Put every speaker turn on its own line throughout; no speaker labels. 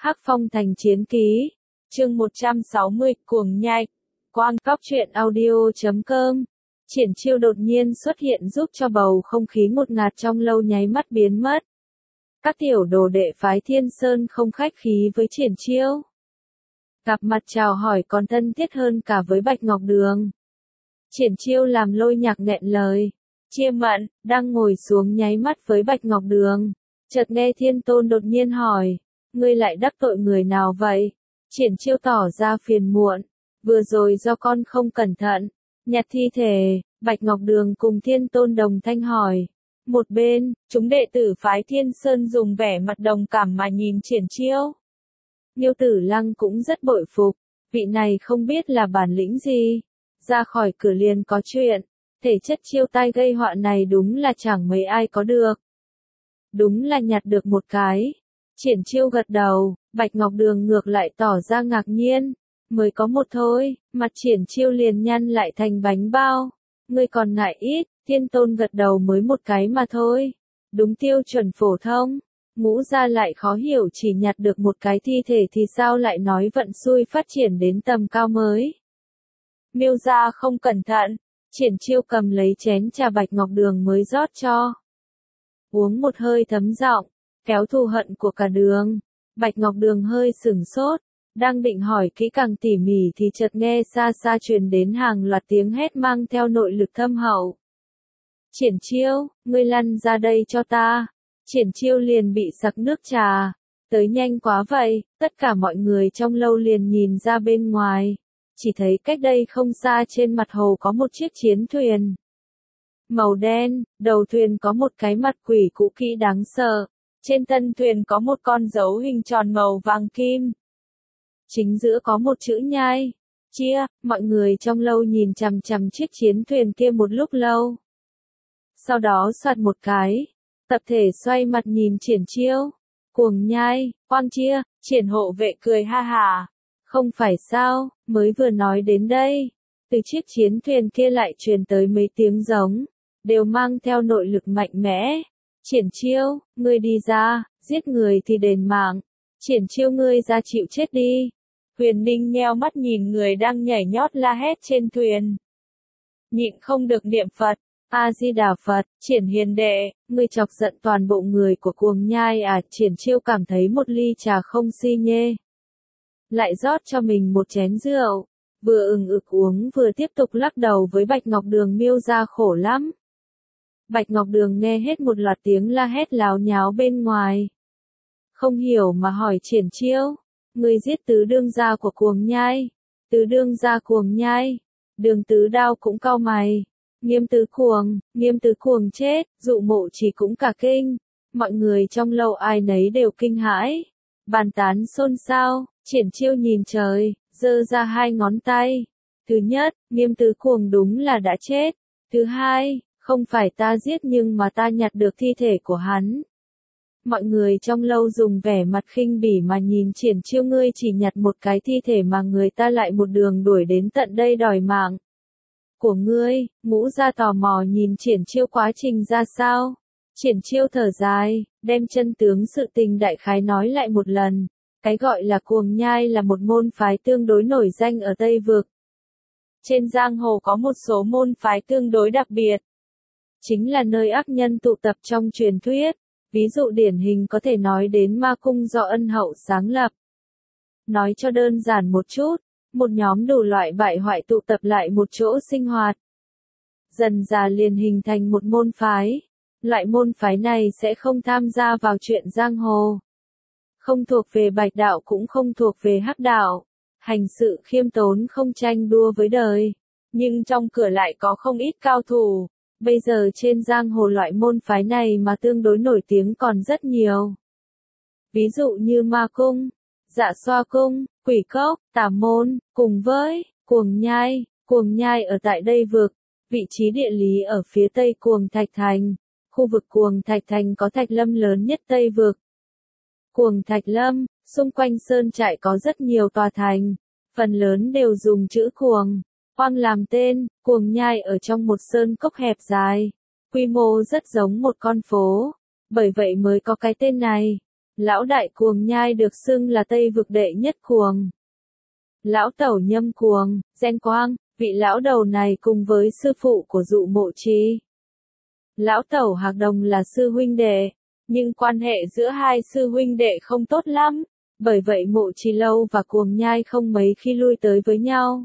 Hắc Phong Thành Chiến Ký, chương 160, Cuồng Nhai. Quang Góc Truyện Audio.com. Triển Chiêu đột nhiên xuất hiện giúp cho bầu không khí ngột ngạt trong lâu nháy mắt biến mất. Các tiểu đồ đệ phái Thiên Sơn không khách khí với Triển Chiêu. Gặp mặt chào hỏi còn thân thiết hơn cả với Bạch Ngọc Đường. Triển Chiêu làm Lôi Nhạc nghẹn lời. Chia Mẫn, đang ngồi xuống nháy mắt với Bạch Ngọc Đường. Chợt nghe Thiên Tôn đột nhiên hỏi, ngươi lại đắc tội người nào vậy? Triển Chiêu tỏ ra phiền muộn, vừa rồi do con không cẩn thận, nhặt thi thể. Bạch Ngọc Đường cùng Thiên Tôn đồng thanh hỏi. Một bên, chúng đệ tử phái Thiên Sơn dùng vẻ mặt đồng cảm mà nhìn Triển Chiêu. Miêu Tử Lăng cũng rất bội phục, vị này không biết là bản lĩnh gì, ra khỏi cửa liền có chuyện, thể chất chiêu tai gây họa này đúng là chẳng mấy ai có được. Đúng là nhặt được một cái. Triển Chiêu gật đầu, Bạch Ngọc Đường ngược lại tỏ ra ngạc nhiên, mới có một thôi, mặt Triển Chiêu liền nhăn lại thành bánh bao. Ngươi còn ngại ít, Thiên Tôn gật đầu mới một cái mà thôi. Đúng tiêu chuẩn phổ thông. Ngũ gia lại khó hiểu, chỉ nhặt được một cái thi thể thì sao lại nói vận xui phát triển đến tầm cao mới. Miêu gia không cẩn thận. Triển Chiêu cầm lấy chén trà Bạch Ngọc Đường mới rót cho. Uống một hơi thấm giọng, kéo thù hận của cả đường. Bạch Ngọc Đường hơi sửng sốt, đang định hỏi kỹ càng tỉ mỉ thì chợt nghe xa xa truyền đến hàng loạt tiếng hét mang theo nội lực thâm hậu. Triển Chiêu, ngươi lăn ra đây cho ta. Triển Chiêu liền bị sặc nước trà. Tới nhanh quá vậy, tất cả mọi người trong lâu liền nhìn ra bên ngoài. Chỉ thấy cách đây không xa trên mặt hồ có một chiếc chiến thuyền. Màu đen, đầu thuyền có một cái mặt quỷ cũ kỹ đáng sợ. Trên thân thuyền có một con dấu hình tròn màu vàng kim. Chính giữa có một chữ nhai. Chia, mọi người trong lâu nhìn chằm chằm chiếc chiến thuyền kia một lúc lâu. Sau đó soạt một cái. Tập thể xoay mặt nhìn Triển Chiêu. Cuồng nhai, Quang Chia, Triển hộ vệ cười ha hả. Không phải sao, mới vừa nói đến đây. Từ chiếc chiến thuyền kia lại truyền tới mấy tiếng giống. Đều mang theo nội lực mạnh mẽ. Triển Chiêu, ngươi đi ra, giết người thì đền mạng. Triển Chiêu ngươi ra chịu chết đi. Huyền Ninh nheo mắt nhìn người đang nhảy nhót la hét trên thuyền. Nhịn không được niệm Phật. A-di-đà Phật, Triển hiền đệ, ngươi chọc giận toàn bộ người của Cuồng Nhai à? Triển Chiêu cảm thấy một ly trà không si nhê. Lại rót cho mình một chén rượu, vừa ực uống vừa tiếp tục lắc đầu với Bạch Ngọc Đường miêu ra khổ lắm. Bạch Ngọc Đường nghe hết một loạt tiếng la hét láo nháo bên ngoài. Không hiểu mà hỏi Triển Chiêu, ngươi giết tứ đương gia của Cuồng Nhai. Tứ đương gia Cuồng Nhai, Đường Tứ Đao cũng cau mày. Nghiêm tứ cuồng chết, Dụ Mộ Chỉ cũng cả kinh. Mọi người trong lâu ai nấy đều kinh hãi. Bàn tán xôn xao, Triển Chiêu nhìn trời, giơ ra hai ngón tay. Thứ nhất, Nghiêm tứ cuồng đúng là đã chết. Thứ hai, không phải ta giết nhưng mà ta nhặt được thi thể của hắn. Mọi người trong lâu dùng vẻ mặt khinh bỉ mà nhìn Triển Chiêu, ngươi chỉ nhặt một cái thi thể mà người ta lại một đường đuổi đến tận đây đòi mạng của ngươi. Ngũ gia tò mò nhìn Triển Chiêu quá trình ra sao. Triển Chiêu thở dài, đem chân tướng sự tình đại khái nói lại một lần. Cái gọi là Cuồng Nhai là một môn phái tương đối nổi danh ở Tây Vực. Trên giang hồ có một số môn phái tương đối đặc biệt. Chính là nơi ác nhân tụ tập trong truyền thuyết. Ví dụ điển hình có thể nói đến Ma Cung do Ân Hậu sáng lập. Nói cho đơn giản một chút, một nhóm đủ loại bại hoại tụ tập lại một chỗ sinh hoạt. Dần dà liền hình thành một môn phái. Loại môn phái này sẽ không tham gia vào chuyện giang hồ. Không thuộc về Bạch đạo cũng không thuộc về Hắc đạo. Hành sự khiêm tốn không tranh đua với đời. Nhưng trong cửa lại có không ít cao thủ. Bây giờ trên giang hồ loại môn phái này mà tương đối nổi tiếng còn rất nhiều. Ví dụ như Ma Cung, Dạ Xoa Cung, Quỷ Cốc, Tà Môn, cùng với Cuồng Nhai. Cuồng Nhai ở tại đây vực, vị trí địa lý ở phía tây Cuồng Thạch Thành. Khu vực Cuồng Thạch Thành có thạch lâm lớn nhất Tây vực. Cuồng Thạch Lâm, xung quanh sơn trại có rất nhiều tòa thành, phần lớn đều dùng chữ Cuồng, Oang làm tên. Cuồng Nhai ở trong một sơn cốc hẹp dài, quy mô rất giống một con phố, bởi vậy mới có cái tên này. Lão đại Cuồng Nhai được xưng là Tây vực đệ nhất cuồng. Lão tẩu Nhâm Cuồng, Gen Quang, vị lão đầu này cùng với sư phụ của Dụ Mộ Trì. Lão tẩu Hạc Đồng là sư huynh đệ, nhưng quan hệ giữa hai sư huynh đệ không tốt lắm, bởi vậy Mộ Trì Lâu và Cuồng Nhai không mấy khi lui tới với nhau.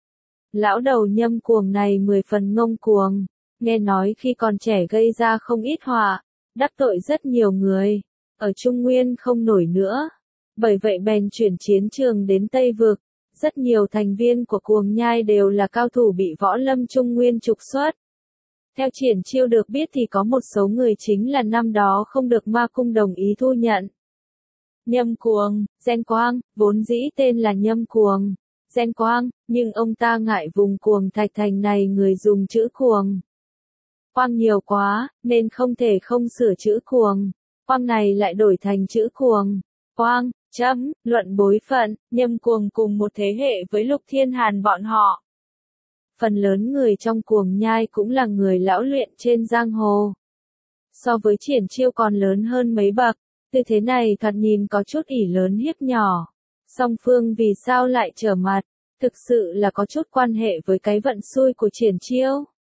Lão đầu Nhâm Cuồng này 10 phần ngông cuồng, nghe nói khi còn trẻ gây ra không ít họa, đắc tội rất nhiều người, ở Trung Nguyên không nổi nữa, bởi vậy bèn chuyển chiến trường đến Tây Vực. Rất nhiều thành viên của Cuồng Nhai đều là cao thủ bị võ lâm Trung Nguyên trục xuất. Theo Triển Chiêu được biết thì có một số người chính là năm đó không được Ma Cung đồng ý thu nhận. Nhâm Cuồng, Gen Quang, vốn dĩ tên là Nhâm Cuồng, Gen Quang, nhưng ông ta ngại vùng Cuồng Thạch Thành này người dùng chữ Cuồng Quang nhiều quá, nên không thể không sửa chữ Cuồng Quang này lại đổi thành chữ Cuồng Quang. Luận bối phận, Nhâm Cuồng cùng một thế hệ với Lục Thiên Hàn bọn họ. Phần lớn người trong Cuồng Nhai cũng là người lão luyện trên giang hồ. So với Triển Chiêu còn lớn hơn mấy bậc, tư thế này thoạt nhìn có chút ỷ lớn hiếp nhỏ. Song phương vì sao lại trở mặt, thực sự là có chút quan hệ với cái vận xui của Triển Chiêu.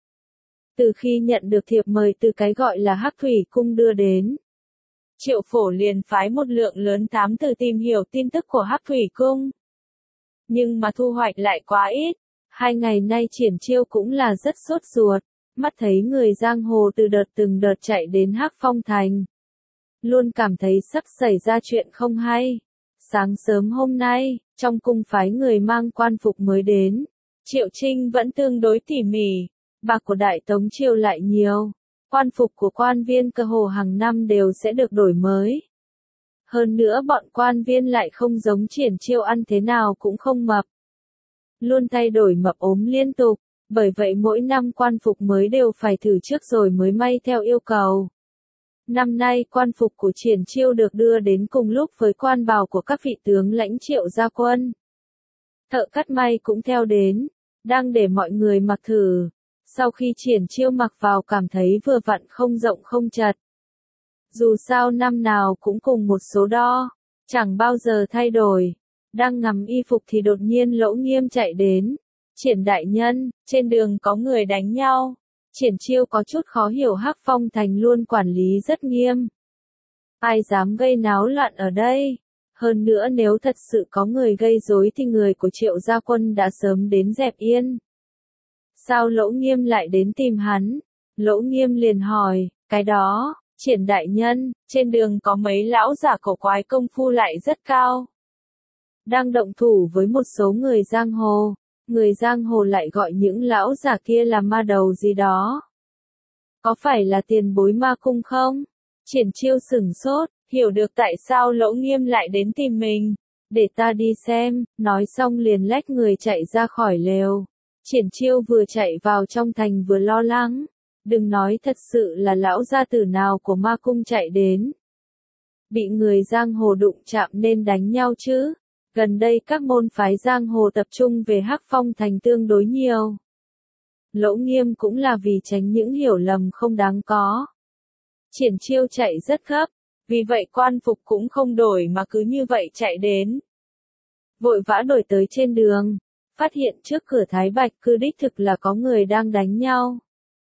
Từ khi nhận được thiệp mời từ cái gọi là Hắc Thủy Cung đưa đến, Triệu Phổ liền phái một lượng lớn thám tử tìm hiểu tin tức của Hắc Thủy Cung. Nhưng mà thu hoạch lại quá ít. 2 ngày nay Triển Chiêu cũng là rất sốt ruột, mắt thấy người giang hồ từ đợt từng đợt chạy đến Hắc Phong Thành. Luôn cảm thấy sắp xảy ra chuyện không hay. Sáng sớm hôm nay, trong cung phái người mang quan phục mới đến. Triệu Trinh vẫn tương đối tỉ mỉ, bạc của Đại Tống Triều lại nhiều. Quan phục của quan viên cơ hồ hàng năm đều sẽ được đổi mới. Hơn nữa bọn quan viên lại không giống Triển Chiêu ăn thế nào cũng không mập. Luôn thay đổi mập ốm liên tục, bởi vậy mỗi năm quan phục mới đều phải thử trước rồi mới may theo yêu cầu. Năm nay quan phục của Triển Chiêu được đưa đến cùng lúc với quan bào của các vị tướng lãnh Triệu gia quân. Thợ cắt may cũng theo đến, đang để mọi người mặc thử. Sau khi Triển Chiêu mặc vào cảm thấy vừa vặn không rộng không chật. Dù sao năm nào cũng cùng một số đo, chẳng bao giờ thay đổi. Đang ngắm y phục thì đột nhiên Lỗ Nghiêm chạy đến. Triển đại nhân, trên đường có người đánh nhau. Triển Chiêu có chút khó hiểu Hắc Phong Thành luôn quản lý rất nghiêm. Ai dám gây náo loạn ở đây? Hơn nữa nếu thật sự có người gây rối thì người của Triệu gia quân đã sớm đến dẹp yên. Sao Lỗ Nghiêm lại đến tìm hắn? Lỗ Nghiêm liền hỏi, cái đó, Triển đại nhân, trên đường có mấy lão giả cổ quái công phu lại rất cao. Đang động thủ với một số người giang hồ lại gọi những lão giả kia là ma đầu gì đó. Có phải là tiền bối Ma Cung không? Triển Chiêu sửng sốt, hiểu được tại sao Lỗ Nghiêm lại đến tìm mình. Để ta đi xem, nói xong liền lách người chạy ra khỏi lều. Triển Chiêu vừa chạy vào trong thành vừa lo lắng. Đừng nói thật sự là lão gia tử nào của Ma Cung chạy đến. Bị người giang hồ đụng chạm nên đánh nhau chứ. Gần đây các môn phái giang hồ tập trung về Hắc Phong Thành tương đối nhiều. Lỗ Nghiêm cũng là vì tránh những hiểu lầm không đáng có. Triển Chiêu chạy rất gấp, vì vậy quan phục cũng không đổi mà cứ như vậy chạy đến. Vội vã đổi tới trên đường, phát hiện trước cửa Thái Bạch Cư đích thực là có người đang đánh nhau.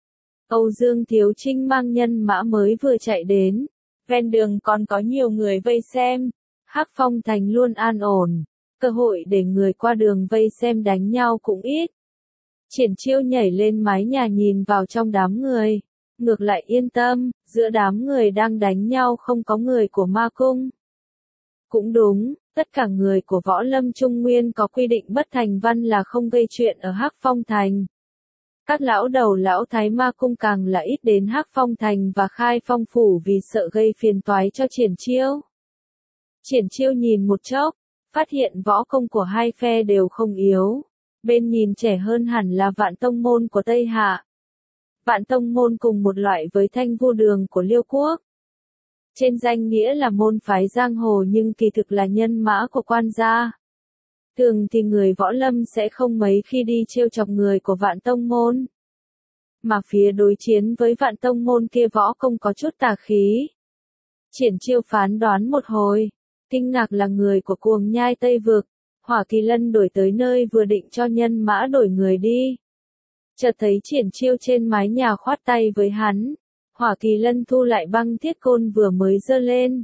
Âu Dương Thiếu Trinh mang nhân mã mới vừa chạy đến, ven đường còn có nhiều người vây xem. Hắc Phong Thành luôn an ổn, cơ hội để người qua đường vây xem đánh nhau cũng ít. Triển Chiêu nhảy lên mái nhà nhìn vào trong đám người, ngược lại yên tâm, giữa đám người đang đánh nhau không có người của Ma Cung. Cũng đúng, tất cả người của Võ Lâm Trung Nguyên có quy định bất thành văn là không gây chuyện ở Hắc Phong Thành. Các lão đầu lão thái Ma Cung càng là ít đến Hắc Phong Thành và Khai Phong Phủ vì sợ gây phiền toái cho Triển Chiêu. Triển Chiêu nhìn một chốc, phát hiện võ công của hai phe đều không yếu. Bên nhìn trẻ hơn hẳn là Vạn Tông Môn của Tây Hạ. Vạn Tông Môn cùng một loại với Thanh Vu Đường của Liêu Quốc. Trên danh nghĩa là môn phái giang hồ nhưng kỳ thực là nhân mã của quan gia. Thường thì người võ lâm sẽ không mấy khi đi trêu chọc người của Vạn Tông Môn. Mà phía đối chiến với Vạn Tông Môn kia võ công có chút tà khí. Triển Chiêu phán đoán một hồi, kinh ngạc là người của Cuồng Nhai Tây Vực. Hỏa Kỳ Lân đuổi tới nơi vừa định cho nhân mã đổi người đi. Chợt thấy Triển Chiêu trên mái nhà khoát tay với hắn. Hỏa Kỳ Lân thu lại băng thiết côn vừa mới giơ lên.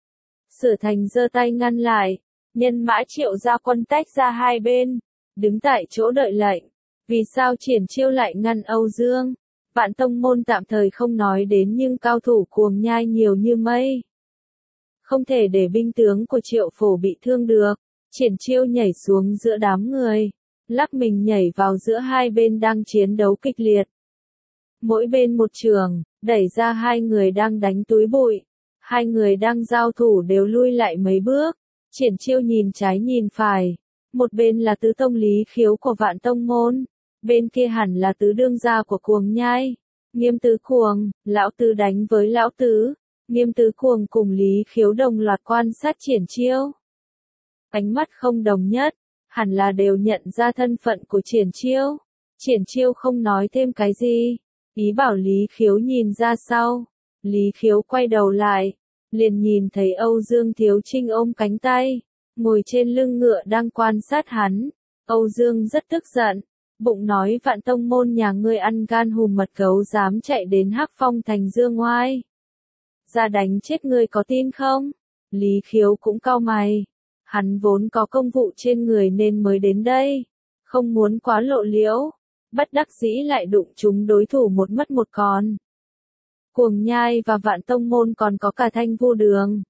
Sở Thành giơ tay ngăn lại. Nhân mã Triệu gia quân tách ra hai bên, đứng tại chỗ đợi lệnh. Vì sao Triển Chiêu lại ngăn Âu Dương? Vạn tông môn tạm thời không nói đến, nhưng cao thủ Cuồng Nhai nhiều như mây. Không thể để binh tướng của Triệu Phổ bị thương được. Triển Chiêu nhảy xuống giữa đám người, lắc mình nhảy vào giữa hai bên đang chiến đấu kịch liệt. Mỗi bên một trường, đẩy ra hai người đang đánh túi bụi. Hai người đang giao thủ đều lui lại mấy bước. Triển Chiêu nhìn trái nhìn phải. Một bên là tứ tông Lý Khiếu của Vạn tông môn, bên kia hẳn là tứ đương gia của Cuồng Nhai. Nghiêm Tứ Cuồng, lão tứ đánh với lão tứ. Nghiêm Tứ Cuồng cùng Lý Khiếu đồng loạt quan sát Triển Chiêu. Ánh mắt không đồng nhất, hẳn là đều nhận ra thân phận của Triển Chiêu. Triển Chiêu không nói thêm cái gì, ý bảo Lý Khiếu nhìn ra sau. Lý Khiếu quay đầu lại, liền nhìn thấy Âu Dương Thiếu Trinh ôm cánh tay, ngồi trên lưng ngựa đang quan sát hắn. Âu Dương rất tức giận, bụng nói Vạn tông môn nhà ngươi ăn gan hùm mật gấu dám chạy đến Hắc Phong thành Dương Ngoai. Ra đánh chết ngươi có tin không? Lý Khiếu cũng cau mày. Hắn vốn có công vụ trên người nên mới đến đây, không muốn quá lộ liễu, bất đắc dĩ lại đụng chúng đối thủ một mất một còn. Cuồng Nhai và Vạn tông môn còn có cả Thanh Vu Đường.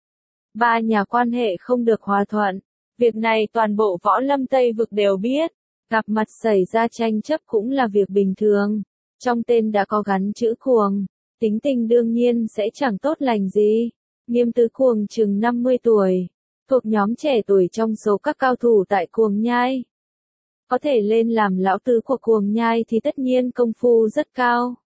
Ba nhà quan hệ không được hòa thuận, việc này toàn bộ võ lâm Tây Vực đều biết, gặp mặt xảy ra tranh chấp cũng là việc bình thường. Trong tên đã có gắn chữ Cuồng, tính tình đương nhiên sẽ chẳng tốt lành gì. Nghiêm Tứ Cuồng chừng 50 tuổi. Thuộc nhóm trẻ tuổi trong số các cao thủ tại Cuồng Nhai. Có thể lên làm lão tứ của Cuồng Nhai thì tất nhiên công phu rất cao.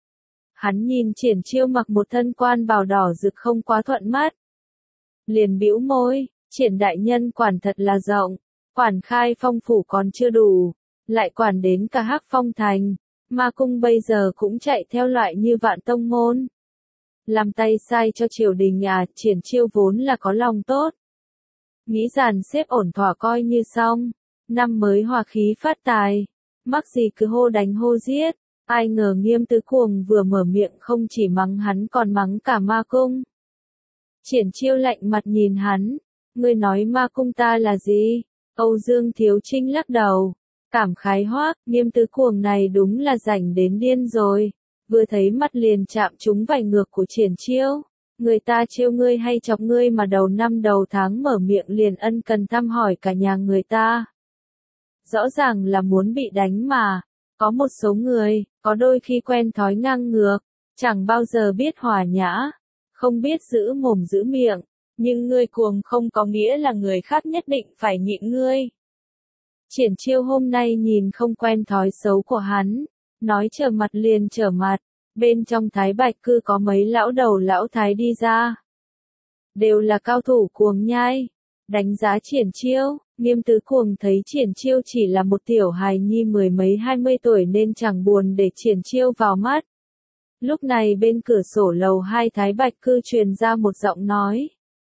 Hắn nhìn Triển Chiêu mặc một thân quan bào đỏ rực không quá thuận mắt. Liền bĩu môi, Triển đại nhân quản thật là rộng, quản Khai Phong phủ còn chưa đủ, lại quản đến cả Hắc Phong thành, Ma cung bây giờ cũng chạy theo loại như Vạn tông môn. Làm tay sai cho triều đình à? Triển Chiêu vốn là có lòng tốt. Nghĩ dàn xếp ổn thỏa coi như xong, năm mới hòa khí phát tài, mắc gì cứ hô đánh hô giết. Ai ngờ Nghiêm Tứ Cuồng vừa mở miệng không chỉ mắng hắn còn mắng cả Ma cung. Triển Chiêu lạnh mặt nhìn hắn, ngươi nói Ma cung ta là gì? Âu Dương Thiếu Trinh lắc đầu, cảm khái hoác, Nghiêm Tứ Cuồng này đúng là rảnh đến điên rồi, vừa thấy mắt liền chạm trúng vành ngược của Triển Chiêu. Người ta trêu ngươi hay chọc ngươi mà đầu năm đầu tháng mở miệng liền ân cần thăm hỏi cả nhà người ta. Rõ ràng là muốn bị đánh mà. Có một số người, có đôi khi quen thói ngang ngược, chẳng bao giờ biết hòa nhã, không biết giữ mồm giữ miệng, nhưng ngươi cuồng không có nghĩa là người khác nhất định phải nhịn ngươi. Triển Chiêu hôm nay nhìn không quen thói xấu của hắn, nói trở mặt liền trở mặt. Bên trong Thái Bạch Cư có mấy lão đầu lão thái đi ra. Đều là cao thủ Cuồng Nhai. Đánh giá Triển Chiêu, Nghiêm Tứ Cuồng thấy Triển Chiêu chỉ là một tiểu hài nhi mười mấy 20 tuổi nên chẳng buồn để Triển Chiêu vào mắt. Lúc này bên cửa sổ lầu 2 Thái Bạch Cư truyền ra một giọng nói.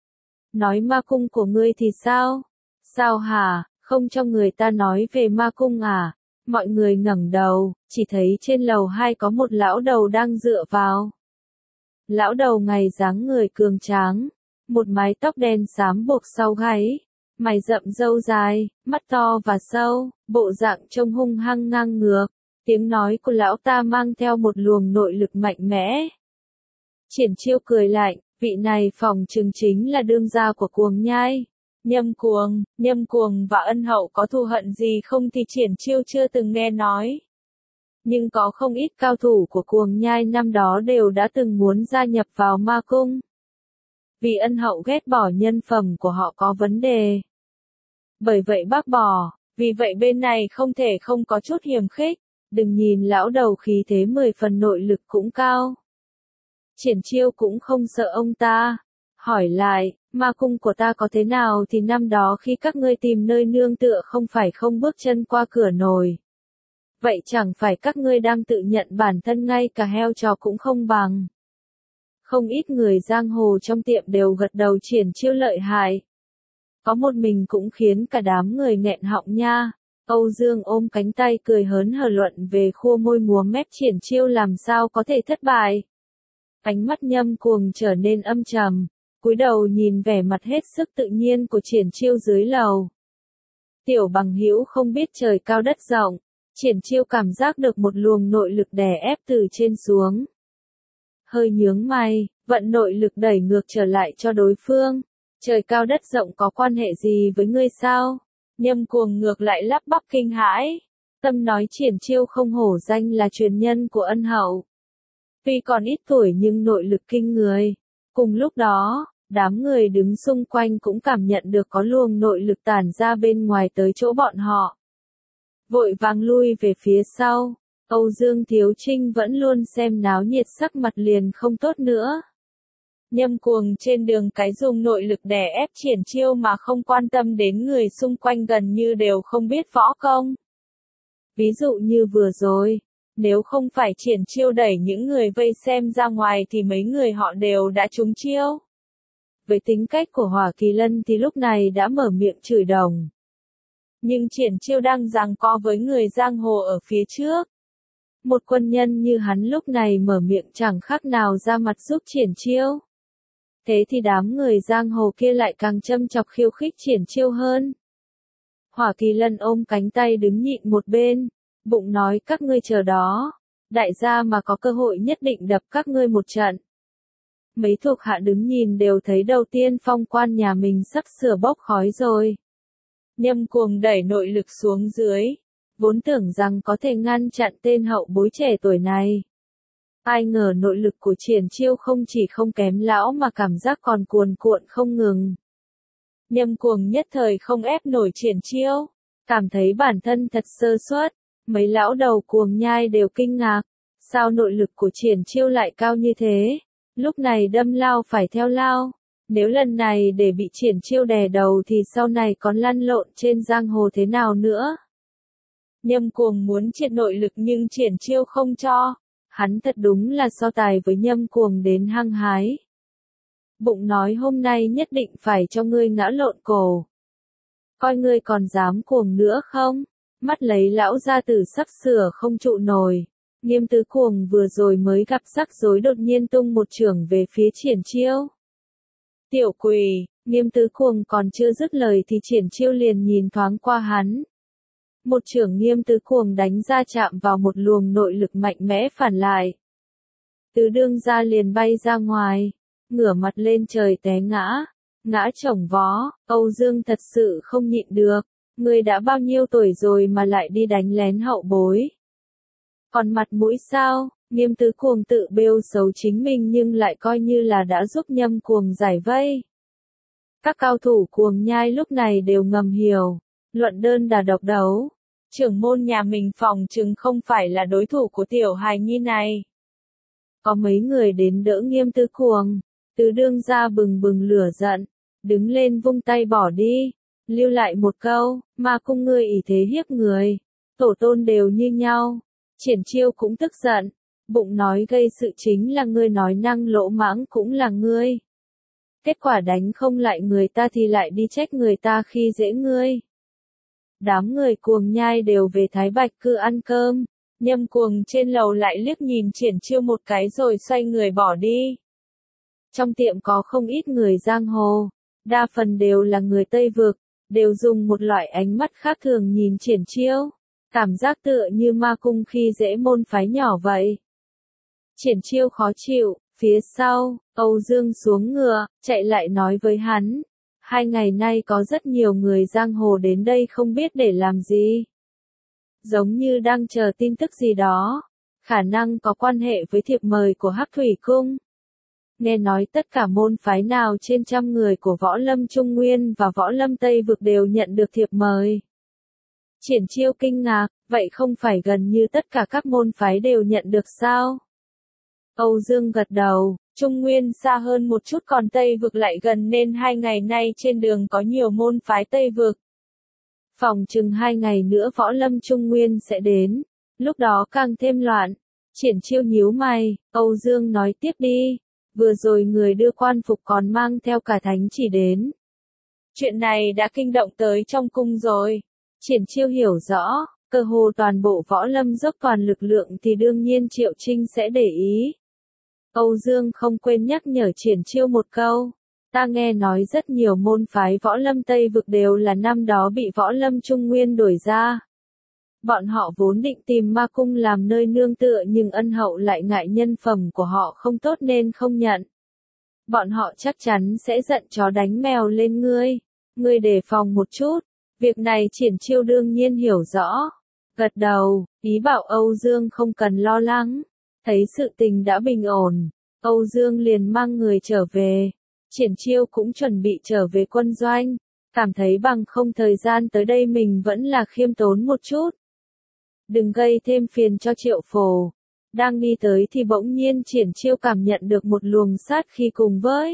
Nói Ma cung của ngươi thì sao? Sao hả, không cho người ta nói về Ma cung à? Mọi người ngẩng đầu, chỉ thấy trên lầu 2 có một lão đầu đang dựa vào. Lão đầu ngày dáng người cường tráng, một mái tóc đen xám buộc sau gáy, mày rậm râu dài, mắt to và sâu, bộ dạng trông hung hăng ngang ngược. Tiếng nói của lão ta mang theo một luồng nội lực mạnh mẽ. Triển Chiêu cười lạnh, vị này phỏng chừng chính là đương gia của Cuồng Nhai. Nhâm Cuồng và Ân Hậu có thù hận gì không thì Triển Chiêu chưa từng nghe nói. Nhưng có không ít cao thủ của Cuồng Nhai năm đó đều đã từng muốn gia nhập vào Ma cung. Vì Ân Hậu ghét bỏ nhân phẩm của họ có vấn đề. Bởi vậy bác bỏ, vì vậy bên này không thể không có chút hiềm khích. Đừng nhìn lão đầu khí thế 10 phần nội lực cũng cao. Triển Chiêu cũng không sợ ông ta. Hỏi lại, Ma cung của ta có thế nào thì năm đó khi các ngươi tìm nơi nương tựa không phải không bước chân qua cửa nồi. Vậy chẳng phải các ngươi đang tự nhận bản thân ngay cả heo chó cũng không bằng. Không ít người giang hồ trong tiệm đều gật đầu triển chiêu lợi hại. Có một mình cũng khiến cả đám người nghẹn họng nha. Âu Dương ôm cánh tay cười hớn hở luận về khua môi múa mép triển chiêu làm sao có thể thất bại. Ánh mắt Nhâm Cuồng trở nên âm trầm, cúi đầu nhìn vẻ mặt hết sức tự nhiên của triển chiêu dưới lầu. Tiểu bằng hữu không biết trời cao đất rộng, triển chiêu cảm giác được một luồng nội lực đè ép từ trên xuống. Hơi nhướng mày, vận nội lực đẩy ngược trở lại cho đối phương. Trời cao đất rộng có quan hệ gì với ngươi sao? Nhâm Cuồng ngược lại lắp bắp kinh hãi. Tâm nói triển chiêu không hổ danh là truyền nhân của ân hậu. Tuy còn ít tuổi nhưng nội lực kinh người. Cùng lúc đó, đám người đứng xung quanh cũng cảm nhận được có luồng nội lực tản ra bên ngoài tới chỗ bọn họ. Vội vàng lui về phía sau. Âu Dương Thiếu Trinh vẫn luôn xem náo nhiệt, sắc mặt liền không tốt nữa. Nhâm Cuồng trên đường cái dùng nội lực đè ép triển chiêu mà không quan tâm đến người xung quanh, gần như đều không biết võ công. Ví dụ như vừa rồi, nếu không phải triển chiêu đẩy những người vây xem ra ngoài thì mấy người họ đều đã trúng chiêu. Với tính cách của Hỏa Kỳ Lân thì lúc này đã mở miệng chửi đồng. Nhưng triển chiêu đang giằng co với người giang hồ ở phía trước. Một quân nhân như hắn lúc này mở miệng chẳng khác nào ra mặt giúp triển chiêu. Thế thì đám người giang hồ kia lại càng châm chọc khiêu khích triển chiêu hơn. Hỏa Kỳ Lân ôm cánh tay đứng nhịn một bên, bụng nói các ngươi chờ đó. Đại gia mà có cơ hội nhất định đập các ngươi một trận. Mấy thuộc hạ đứng nhìn đều thấy đầu tiên phong quan nhà mình sắp sửa bốc khói rồi. Nhâm Cuồng đẩy nội lực xuống dưới, vốn tưởng rằng có thể ngăn chặn tên hậu bối trẻ tuổi này. Ai ngờ nội lực của triển chiêu không chỉ không kém lão mà cảm giác còn cuồn cuộn không ngừng. Nhâm Cuồng nhất thời không ép nổi triển chiêu, cảm thấy bản thân thật sơ suất. Mấy lão đầu cuồng nhai đều kinh ngạc, sao nội lực của triển chiêu lại cao như thế, lúc này đâm lao phải theo lao. Nếu lần này để bị triển chiêu đè đầu thì sau này còn lăn lộn trên giang hồ thế nào nữa. Nhâm Cuồng muốn triệt nội lực nhưng triển chiêu không cho. Hắn thật đúng là so tài với Nhâm Cuồng đến hăng hái. Bụng nói hôm nay nhất định phải cho ngươi ngã lộn cổ. Coi ngươi còn dám cuồng nữa không? Mắt lấy lão gia tử sắp sửa không trụ nổi. Nghiêm Tứ Cuồng vừa rồi mới gặp rắc rối đột nhiên tung một chưởng về phía triển chiêu. Tiểu quỷ, Nghiêm Tứ Cuồng còn chưa dứt lời thì triển chiêu liền nhìn thoáng qua hắn. Một chưởng Nghiêm Tứ Cuồng đánh ra chạm vào một luồng nội lực mạnh mẽ phản lại. Tứ đương gia liền bay ra ngoài, ngửa mặt lên trời té ngã chồng vó. Âu Dương thật sự không nhịn được, ngươi đã bao nhiêu tuổi rồi mà lại đi đánh lén hậu bối. Còn mặt mũi sao? Nghiêm Tứ Cuồng tự bêu xấu chính mình nhưng lại coi như là đã giúp Nhâm Cuồng giải vây. Các cao thủ cuồng nhai lúc này đều ngầm hiểu, luận đơn đả độc đấu. Trưởng môn nhà mình phòng chừng không phải là đối thủ của tiểu hài nhi này. Có mấy người đến đỡ Nghiêm Tứ Cuồng, Tứ đương gia bừng bừng lửa giận, đứng lên vung tay bỏ đi, lưu lại một câu, mà cung ngươi ỷ thế hiếp người, tổ tôn đều như nhau. Triển chiêu cũng tức giận, bụng nói gây sự chính là ngươi, nói năng lỗ mãng cũng là ngươi. Kết quả đánh không lại người ta thì lại đi trách người ta khi dễ ngươi. Đám người cuồng nhai đều về Thái Bạch Cư ăn cơm. Nhâm Cuồng trên lầu lại liếc nhìn triển chiêu một cái rồi xoay người bỏ đi. Trong tiệm có không ít người giang hồ, đa phần đều là người Tây Vực, đều dùng một loại ánh mắt khác thường nhìn triển chiêu. Cảm giác tựa như ma cung khi dễ môn phái nhỏ vậy. Triển chiêu khó chịu, phía sau, Âu Dương xuống ngựa, chạy lại nói với hắn. 2 ngày nay có rất nhiều người giang hồ đến đây không biết để làm gì. Giống như đang chờ tin tức gì đó. Khả năng có quan hệ với thiệp mời của Hắc Thủy Cung. Nghe nói tất cả môn phái nào trên 100 người của Võ Lâm Trung Nguyên và Võ Lâm Tây Vực đều nhận được thiệp mời. Triển chiêu kinh ngạc, vậy không phải gần như tất cả các môn phái đều nhận được sao? Âu Dương gật đầu, Trung Nguyên xa hơn một chút còn Tây Vực lại gần nên 2 ngày nay trên đường có nhiều môn phái Tây Vực. Phòng chừng 2 ngày nữa Võ Lâm Trung Nguyên sẽ đến, lúc đó càng thêm loạn. Triển chiêu nhíu mày, Âu Dương nói tiếp đi. vừa rồi người đưa quan phục còn mang theo cả thánh chỉ đến. Chuyện này đã kinh động tới trong cung rồi. Triển Chiêu hiểu rõ, cơ hồ toàn bộ võ lâm dốc toàn lực lượng thì đương nhiên Triệu Trinh sẽ để ý. Âu Dương không quên nhắc nhở Triển Chiêu một câu. Ta nghe nói rất nhiều môn phái võ lâm Tây Vực đều là năm đó bị võ lâm Trung Nguyên đuổi ra. Bọn họ vốn định tìm ma cung làm nơi nương tựa nhưng ân hậu lại ngại nhân phẩm của họ không tốt nên không nhận. Bọn họ chắc chắn sẽ giận chó đánh mèo lên ngươi. Ngươi đề phòng một chút. Việc này Triển Chiêu đương nhiên hiểu rõ. Gật đầu, ý bảo Âu Dương không cần lo lắng. Thấy sự tình đã bình ổn, Âu Dương liền mang người trở về. Triển Chiêu cũng chuẩn bị trở về quân doanh. Cảm thấy bằng không thời gian tới đây mình vẫn là khiêm tốn một chút. Đừng gây thêm phiền cho Triệu Phổ. Đang đi tới thì bỗng nhiên Triển Chiêu cảm nhận được một luồng sát khí cùng với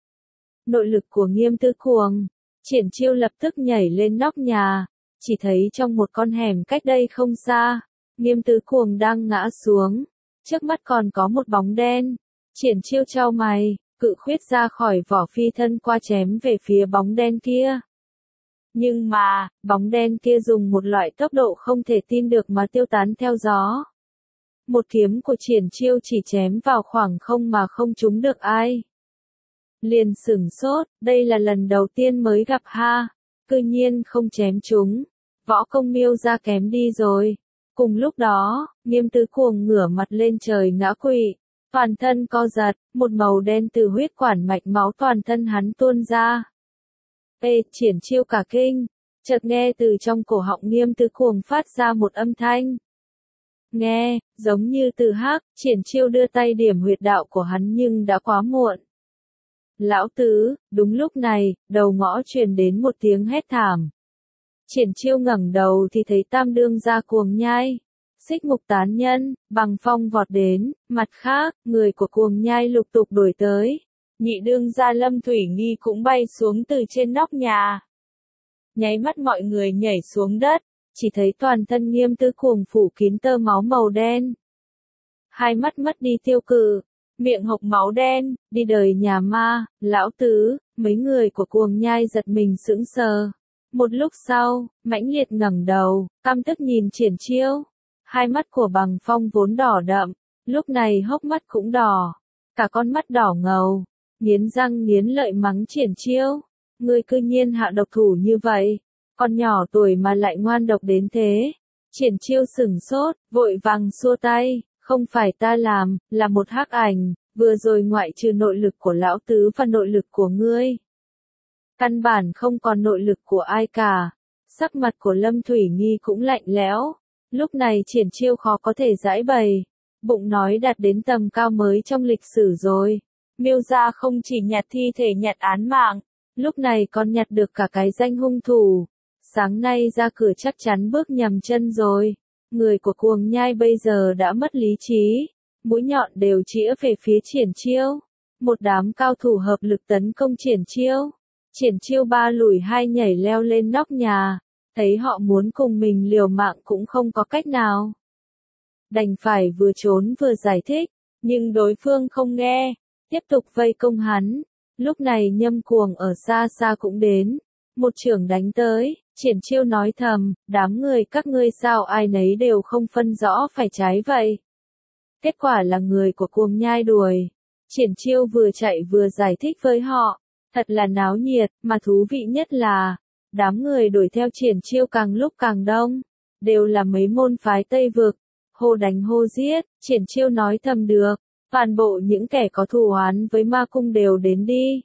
nội lực của Nghiêm Tư Cuồng. Triển Chiêu lập tức nhảy lên nóc nhà, chỉ thấy trong một con hẻm cách đây không xa, Nghiêm Tư Cuồng đang ngã xuống, trước mắt còn có một bóng đen. Triển Chiêu chau mày, cự khuyết ra khỏi vỏ phi thân qua chém về phía bóng đen kia. Nhưng mà, bóng đen kia dùng một loại tốc độ không thể tin được mà tiêu tán theo gió. Một kiếm của Triển Chiêu chỉ chém vào khoảng không mà không trúng được ai. Liền sửng sốt, đây là lần đầu tiên mới gặp ha, cư nhiên không chém trúng, võ công Miêu ra kém đi rồi. Cùng lúc đó, Nghiêm Tư Cuồng ngửa mặt lên trời ngã quỵ, toàn thân co giật, một màu đen từ huyết quản mạch máu toàn thân hắn tuôn ra. Triển Chiêu cả kinh, chợt nghe từ trong cổ họng Nghiêm Tư Cuồng phát ra một âm thanh. Nghe, giống như từ hắc, Triển Chiêu đưa tay điểm huyệt đạo của hắn nhưng đã quá muộn. Lão tứ, đúng lúc này, đầu ngõ truyền đến một tiếng hét thảm. Triển Chiêu ngẩng đầu thì thấy Tam đương gia Cuồng Nhai, Xích Mục tán nhân, Bằng Phong vọt đến, mặt khác, người của Cuồng Nhai lục tục đuổi tới. Nhị đương gia Lâm Thủy Nghi cũng bay xuống từ trên nóc nhà. Nháy mắt mọi người nhảy xuống đất, chỉ thấy toàn thân Nghiêm Tư Cuồng phủ kín tơ máu màu đen. Hai mắt mất đi tiêu cự, miệng hộc máu đen, đi đời nhà ma. Lão tứ, mấy người của Cuồng Nhai giật mình sững sờ. Một lúc sau, mãnh liệt ngẩng đầu, căm tức nhìn Triển Chiêu. Hai mắt của Bằng Phong vốn đỏ đậm, lúc này hốc mắt cũng đỏ, cả con mắt đỏ ngầu, nghiến răng nghiến lợi mắng Triển Chiêu. Ngươi cư nhiên hạ độc thủ như vậy, con nhỏ tuổi mà lại ngoan độc đến thế. Triển Chiêu sửng sốt, vội vàng xua tay, không phải ta làm, là một hắc ảnh, vừa rồi ngoại trừ nội lực của lão tứ và nội lực của ngươi. Căn bản không còn nội lực của ai cả. Sắc mặt của Lâm Thủy Nghi cũng lạnh lẽo. Lúc này Triển Chiêu khó có thể giải bày. Bụng nói đạt đến tầm cao mới trong lịch sử rồi. Miêu gia không chỉ nhặt thi thể nhặt án mạng, lúc này còn nhặt được cả cái danh hung thủ. Sáng nay ra cửa chắc chắn bước nhầm chân rồi. Người của Cuồng Nhai bây giờ đã mất lý trí. Mũi nhọn đều chĩa về phía Triển Chiêu. Một đám cao thủ hợp lực tấn công Triển Chiêu. Triển Chiêu ba lùi hai nhảy leo lên nóc nhà. Thấy họ muốn cùng mình liều mạng cũng không có cách nào. Đành phải vừa trốn vừa giải thích. Nhưng đối phương không nghe. Tiếp tục vây công hắn. Lúc này Nhâm Cuồng ở xa xa cũng đến. Một chưởng đánh tới. Triển Chiêu nói thầm, đám người các ngươi sao ai nấy đều không phân rõ phải trái vậy. Kết quả là người của Cuồng Nhai đuổi. Triển Chiêu vừa chạy vừa giải thích với họ. Thật là náo nhiệt, mà thú vị nhất là, đám người đuổi theo Triển Chiêu càng lúc càng đông. Đều là mấy môn phái Tây Vực. Hô đánh hô giết, Triển Chiêu nói thầm được. Toàn bộ những kẻ có thù oán với ma cung đều đến đi.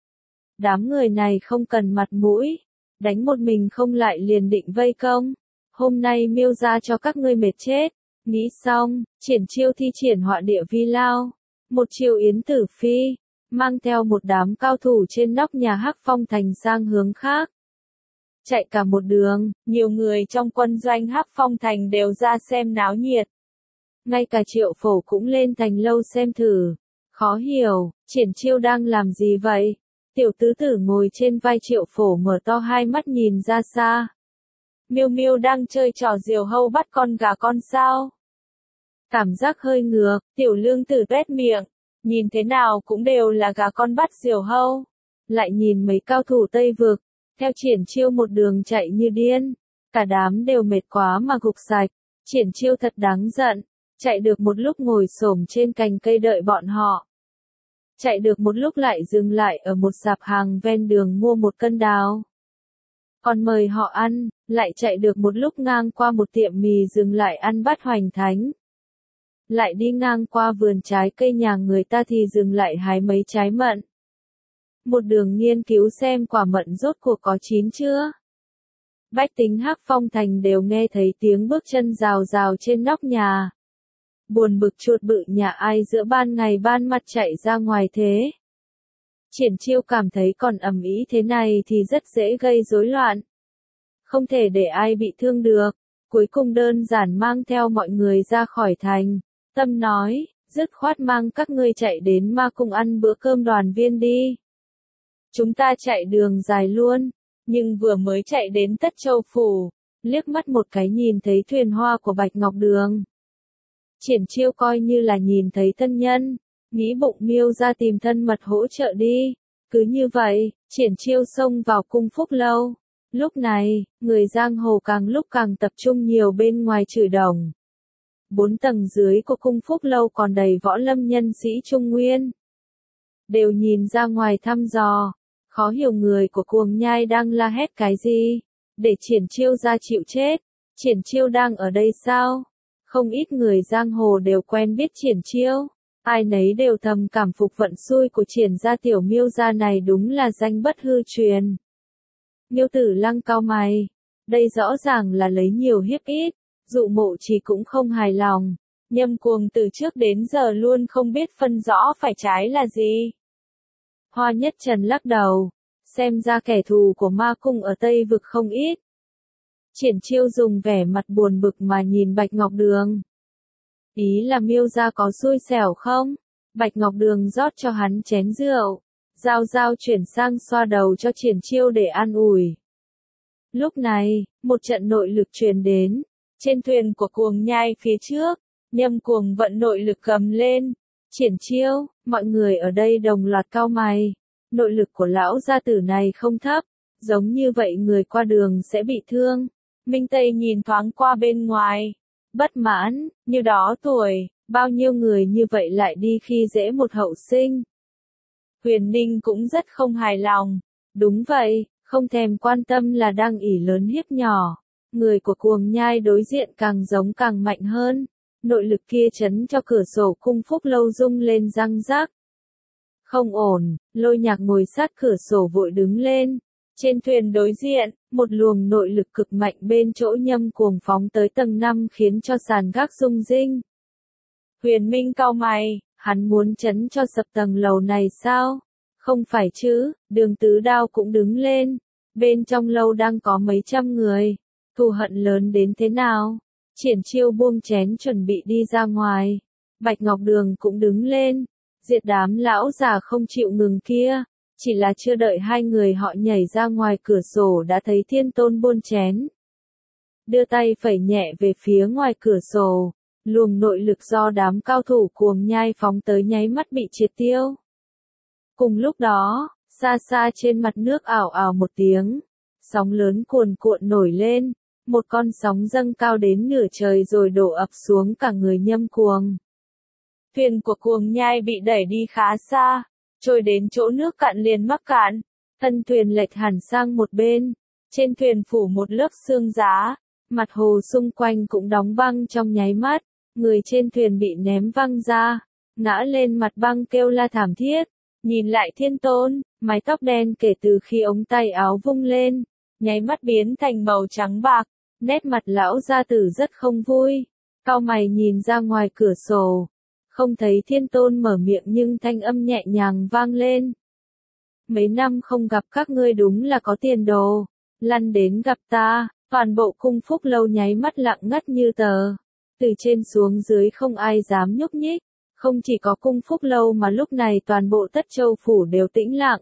Đám người này không cần mặt mũi. Đánh một mình không lại liền định vây công. Hôm nay Miêu ra cho các ngươi mệt chết. Nghĩ xong, Triển Chiêu thi triển họa địa vi lao. Một chiêu yến tử phi, mang theo một đám cao thủ trên nóc nhà Hắc Phong Thành sang hướng khác. Chạy cả một đường, nhiều người trong quân doanh Hắc Phong Thành đều ra xem náo nhiệt. Ngay cả Triệu Phổ cũng lên thành lâu xem thử. Khó hiểu, Triển Chiêu đang làm gì vậy? Tiểu tứ tử ngồi trên vai Triệu Phổ mở to hai mắt nhìn ra xa. Miêu Miêu đang chơi trò diều hâu bắt con gà con sao? Cảm giác hơi ngược, Tiểu Lương Tử tuét miệng. nhìn thế nào cũng đều là gà con bắt diều hâu. Lại nhìn mấy cao thủ Tây Vực, theo Triển Chiêu một đường chạy như điên, cả đám đều mệt quá mà gục sạch. Triển Chiêu thật đáng giận, chạy được một lúc ngồi xổm trên cành cây đợi bọn họ. Chạy được một lúc lại dừng lại ở một sạp hàng ven đường mua một cân đào. Còn mời họ ăn, lại chạy được một lúc ngang qua một tiệm mì dừng lại ăn bát hoành thánh. Lại đi ngang qua vườn trái cây nhà người ta thì dừng lại hái mấy trái mận. Một đường nghiên cứu xem quả mận rốt cuộc có chín chưa. Bách tính Hắc Phong Thành đều nghe thấy tiếng bước chân rào rào trên nóc nhà. Buồn bực chuột bự nhà ai giữa ban ngày ban mặt chạy ra ngoài thế. Triển Chiêu cảm thấy còn ầm ĩ thế này thì rất dễ gây rối loạn. Không thể để ai bị thương được, cuối cùng đơn giản mang theo mọi người ra khỏi thành. Tâm nói, dứt khoát mang các ngươi chạy đến Ma Cung ăn bữa cơm đoàn viên đi. Chúng ta chạy đường dài luôn, nhưng vừa mới chạy đến Tất Châu Phủ, liếc mắt một cái nhìn thấy thuyền hoa của Bạch Ngọc Đường. Triển Chiêu coi như là nhìn thấy thân nhân, nghĩ bụng Miêu ra tìm thân mật hỗ trợ đi. Cứ như vậy, Triển Chiêu xông vào cung Phúc Lâu. Lúc này, người giang hồ càng lúc càng tập trung nhiều bên ngoài chửi đồng. 4 tầng dưới của cung Phúc Lâu còn đầy võ lâm nhân sĩ Trung Nguyên. Đều nhìn ra ngoài thăm dò, khó hiểu người của Cuồng Nhai đang la hét cái gì, để Triển Chiêu ra chịu chết. Triển Chiêu đang ở đây sao? Không ít người giang hồ đều quen biết Triển Chiêu, ai nấy đều thầm cảm phục vận xui của Triển gia tiểu Miêu gia này đúng là danh bất hư truyền. Miêu Tử Lăng cau mày, đây rõ ràng là lấy nhiều hiếp ít. Dụ Mộ Trì cũng không hài lòng, Nhâm Cuồng từ trước đến giờ luôn không biết phân rõ phải trái là gì. Hoa Nhất Trần lắc đầu, xem ra kẻ thù của Ma Cung ở Tây Vực không ít. Triển Chiêu dùng vẻ mặt buồn bực mà nhìn Bạch Ngọc Đường. Ý là Miêu gia có xui xẻo không? Bạch Ngọc Đường rót cho hắn chén rượu, giao chuyển sang xoa đầu cho Triển Chiêu để an ủi. Lúc này, một trận nội lực truyền đến. Trên thuyền của Cuồng Nhai phía trước, Nhâm Cuồng vận nội lực gầm lên. Triển Chiêu, mọi người ở đây đồng loạt cau mày. Nội lực của lão gia tử này không thấp, giống như vậy người qua đường sẽ bị thương. Minh Tây nhìn thoáng qua bên ngoài, bất mãn, như đó tuổi, bao nhiêu người như vậy lại đi khi dễ một hậu sinh. Huyền Ninh cũng rất không hài lòng, đúng vậy, không thèm quan tâm là đang ỷ lớn hiếp nhỏ. Người của Cuồng Nhai đối diện càng giống càng mạnh hơn, nội lực kia chấn cho cửa sổ cung Phúc Lâu rung lên răng rắc. Không ổn, Lôi Nhạc ngồi sát cửa sổ vội đứng lên. Trên thuyền đối diện, một luồng nội lực cực mạnh bên chỗ Nhâm Cuồng phóng tới tầng 5 khiến cho sàn gác rung rinh. Huyền Minh cau mày, hắn muốn chấn cho sập tầng lầu này sao? Không phải chứ, Đường Tứ Đao cũng đứng lên. Bên trong lâu đang có mấy trăm người. Thù hận lớn đến thế nào? Triển Chiêu buông chén chuẩn bị đi ra ngoài. Bạch Ngọc Đường cũng đứng lên. Diệt đám lão già không chịu ngừng kia. Chỉ là chưa đợi hai người họ nhảy ra ngoài cửa sổ đã thấy Thiên Tôn buôn chén. Đưa tay phẩy nhẹ về phía ngoài cửa sổ. Luồng nội lực do đám cao thủ Cuồng Nhai phóng tới nháy mắt bị triệt tiêu. Cùng lúc đó, xa xa trên mặt nước ảo ảo một tiếng. Sóng lớn cuồn cuộn nổi lên. Một con sóng dâng cao đến nửa trời rồi đổ ập xuống cả người Nhâm Cuồng. Thuyền của Cuồng Nhai bị đẩy đi khá xa, trôi đến chỗ nước cạn liền mắc cạn, thân thuyền lệch hẳn sang một bên, trên thuyền phủ một lớp sương giá, mặt hồ xung quanh cũng đóng băng trong nháy mắt, người trên thuyền bị ném văng ra, ngã lên mặt băng kêu la thảm thiết, nhìn lại Thiên Tôn, mái tóc đen kể từ khi ống tay áo vung lên, nháy mắt biến thành màu trắng bạc, nét mặt lão gia tử rất không vui, cau mày nhìn ra ngoài cửa sổ. Không thấy Thiên Tôn mở miệng nhưng thanh âm nhẹ nhàng vang lên. Mấy năm không gặp các ngươi đúng là có tiền đồ, lăn đến gặp ta, toàn bộ cung Phúc Lâu nháy mắt lặng ngắt như tờ. Từ trên xuống dưới không ai dám nhúc nhích, không chỉ có cung Phúc Lâu mà lúc này toàn bộ Tất Châu Phủ đều tĩnh lặng.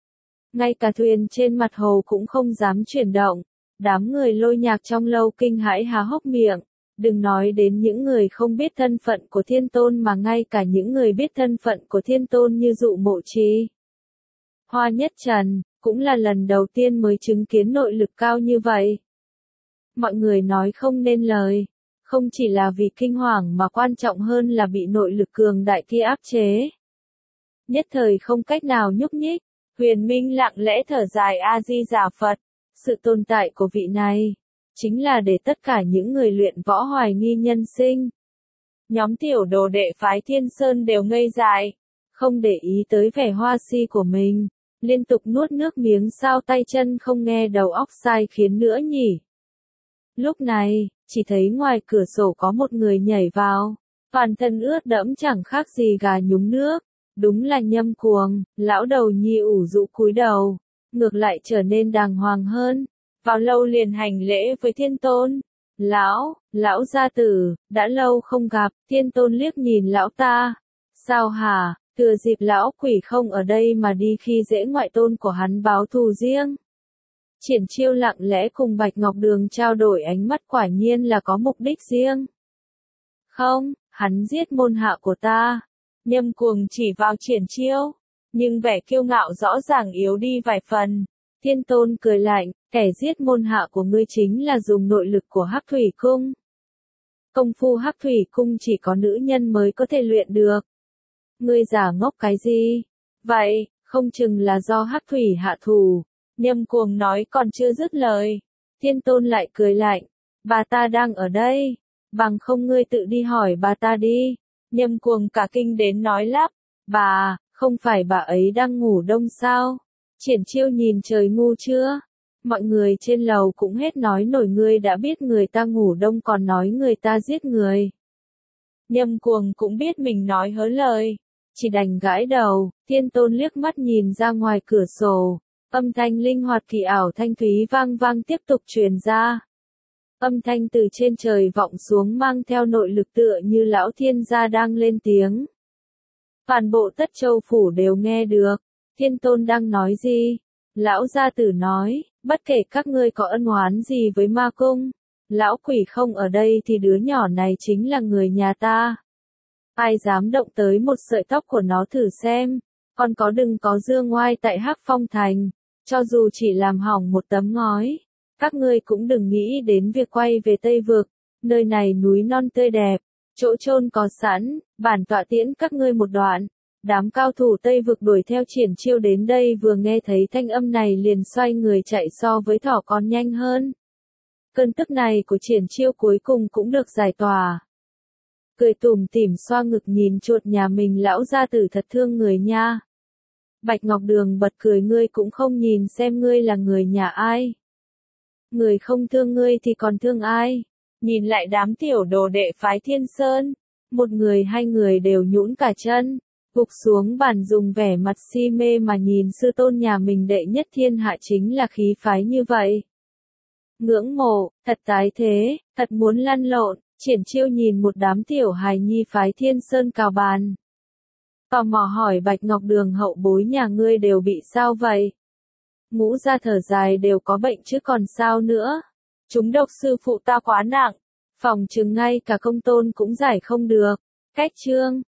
Ngay cả thuyền trên mặt hồ cũng không dám chuyển động, đám người Lôi Nhạc trong lâu kinh hãi há hốc miệng. Đừng nói đến những người không biết thân phận của Thiên Tôn mà ngay cả những người biết thân phận của Thiên Tôn như Dụ Mộ Trì, Hoa Nhất Trần, cũng là lần đầu tiên mới chứng kiến nội lực cao như vậy. Mọi người nói không nên lời, không chỉ là vì kinh hoàng mà quan trọng hơn là bị nội lực cường đại kia áp chế. Nhất thời không cách nào nhúc nhích, Huyền Minh lặng lẽ thở dài A-di-đà Phật, sự tồn tại của vị này, chính là để tất cả những người luyện võ hoài nghi nhân sinh. Nhóm tiểu đồ đệ phái Thiên Sơn đều ngây dại, không để ý tới vẻ hoa si của mình, liên tục nuốt nước miếng sao tay chân không nghe đầu óc sai khiến nữa nhỉ. Lúc này, chỉ thấy ngoài cửa sổ có một người nhảy vào, toàn thân ướt đẫm chẳng khác gì gà nhúng nước, đúng là Nhâm Cuồng. Lão đầu nhi ủ rũ cúi đầu, ngược lại trở nên đàng hoàng hơn, vào lâu liền hành lễ với Thiên Tôn. Lão gia tử, đã lâu không gặp. Thiên Tôn liếc nhìn lão ta, sao hả, thừa dịp lão quỷ không ở đây mà đi khi dễ ngoại tôn của hắn báo thù riêng. Triển Chiêu lặng lẽ cùng Bạch Ngọc Đường trao đổi ánh mắt, quả nhiên là có mục đích riêng. Không, hắn giết môn hạ của ta. Nhâm Cuồng chỉ vào Triển Chiêu, nhưng vẻ kiêu ngạo rõ ràng yếu đi vài phần. Thiên Tôn cười lạnh, kẻ giết môn hạ của ngươi chính là dùng nội lực của Hắc Thủy Cung. Công phu Hắc Thủy Cung chỉ có nữ nhân mới có thể luyện được. Ngươi giả ngốc cái gì? Vậy, không chừng là do Hắc Thủy hạ thủ. Nhâm Cuồng nói còn chưa dứt lời, Thiên Tôn lại cười lạnh, bà ta đang ở đây, bằng không ngươi tự đi hỏi bà ta đi. Nhâm Cuồng cả kinh đến nói lắp, bà, không phải bà ấy đang ngủ đông sao? Triển Chiêu nhìn trời ngu chưa? Mọi người trên lầu cũng hết nói nổi, ngươi đã biết người ta ngủ đông còn nói người ta giết người. Nhâm Cuồng cũng biết mình nói hớ lời, chỉ đành gãi đầu. Thiên Tôn liếc mắt nhìn ra ngoài cửa sổ, âm thanh linh hoạt kỳ ảo thanh thúy vang vang tiếp tục truyền ra. Âm thanh từ trên trời vọng xuống mang theo nội lực tựa như lão thiên gia đang lên tiếng. Toàn bộ Tất Châu phủ đều nghe được. Thiên Tôn đang nói gì? Lão gia tử nói, bất kể các ngươi có ân oán gì với ma cung, lão quỷ không ở đây thì đứa nhỏ này chính là người nhà ta. Ai dám động tới một sợi tóc của nó thử xem, còn có đừng có dương ngoai tại Hắc Phong Thành, cho dù chỉ làm hỏng một tấm ngói, các ngươi cũng đừng nghĩ đến việc quay về Tây Vực, nơi này núi non tươi đẹp, chỗ chôn có sẵn, bản tọa tiễn các ngươi một đoạn. Đám cao thủ Tây Vực đuổi theo Triển Chiêu đến đây vừa nghe thấy thanh âm này liền xoay người chạy so với thỏ còn nhanh hơn. Cơn tức này của Triển Chiêu cuối cùng cũng được giải tỏa. Cười tủm tỉm xoa ngực nhìn chuột nhà mình, lão gia tử thật thương người nha. Bạch Ngọc Đường bật cười, ngươi cũng không nhìn xem ngươi là người nhà ai. Người không thương ngươi thì còn thương ai? Nhìn lại đám tiểu đồ đệ phái Thiên Sơn, một người hai người đều nhũn cả chân, gục xuống bàn dùng vẻ mặt si mê mà nhìn sư tôn nhà mình đệ nhất thiên hạ chính là khí phái như vậy. Ngưỡng mộ, thật tái thế, thật muốn lăn lộn. Triển Chiêu nhìn một đám tiểu hài nhi phái Thiên Sơn cào bàn, tò mò hỏi Bạch Ngọc Đường, hậu bối nhà ngươi đều bị sao vậy? Ngũ gia thở dài, đều có bệnh chứ còn sao nữa. Chúng độc sư phụ ta quá nặng, phòng chừng ngay cả công tôn cũng giải không được. Cách chương